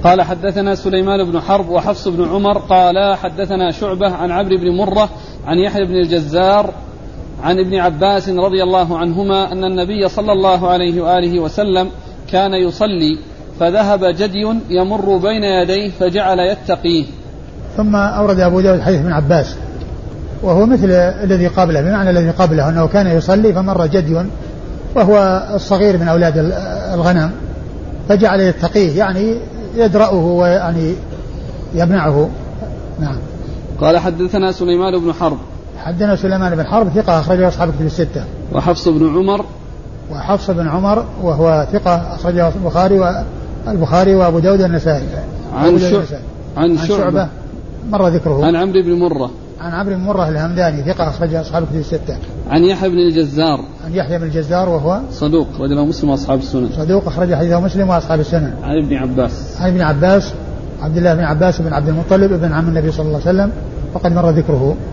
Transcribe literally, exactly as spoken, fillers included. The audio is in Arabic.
قال حدثنا سليمان بن حرب وحفص بن عمر قال حدثنا شعبة عن عمرو بن مرة عن يحيى بن الجزار عن ابن عباس رضي الله عنهما أن النبي صلى الله عليه وآله وسلم كان يصلي فذهب جدي يمر بين يديه فجعل يتقيه. ثم أورد أبو داود حديث ابن عباس وهو مثل الذي قبله بمعنى الذي قبله أنه كان يصلي فمر جدي وهو الصغير من أولاد الغنم فجعل يتقيه يعني يدرأه ويعني يمنعه. نعم. قال حدثنا سليمان بن حرب حدثنا سليمان بن حرب ثقة أخرجه أصحاب الكتب الستة. وحفص بن عمر وحفص بن عمر وهو ثقة أخرجه البخاري والبخاري وأبو داود النسائي. عن, شع... عن, عن شعبة مر ذكره. عن عمرو بن مرة عن عمرو بن مرة الهمداني ثقة أخرجه أصحاب الكتب الستة. عن يحيى بن الجزار عن يحيى بن الجزار وهو صدوق رجله مسلم وأصحاب السنن. صدوق أخرج حديثه مسلم وأصحاب السنن. عن ابن عباس عن ابن عباس عبد الله بن عباس بن عبد المطلب ابن عم النبي صلى الله عليه وسلم وقد مر ذكره.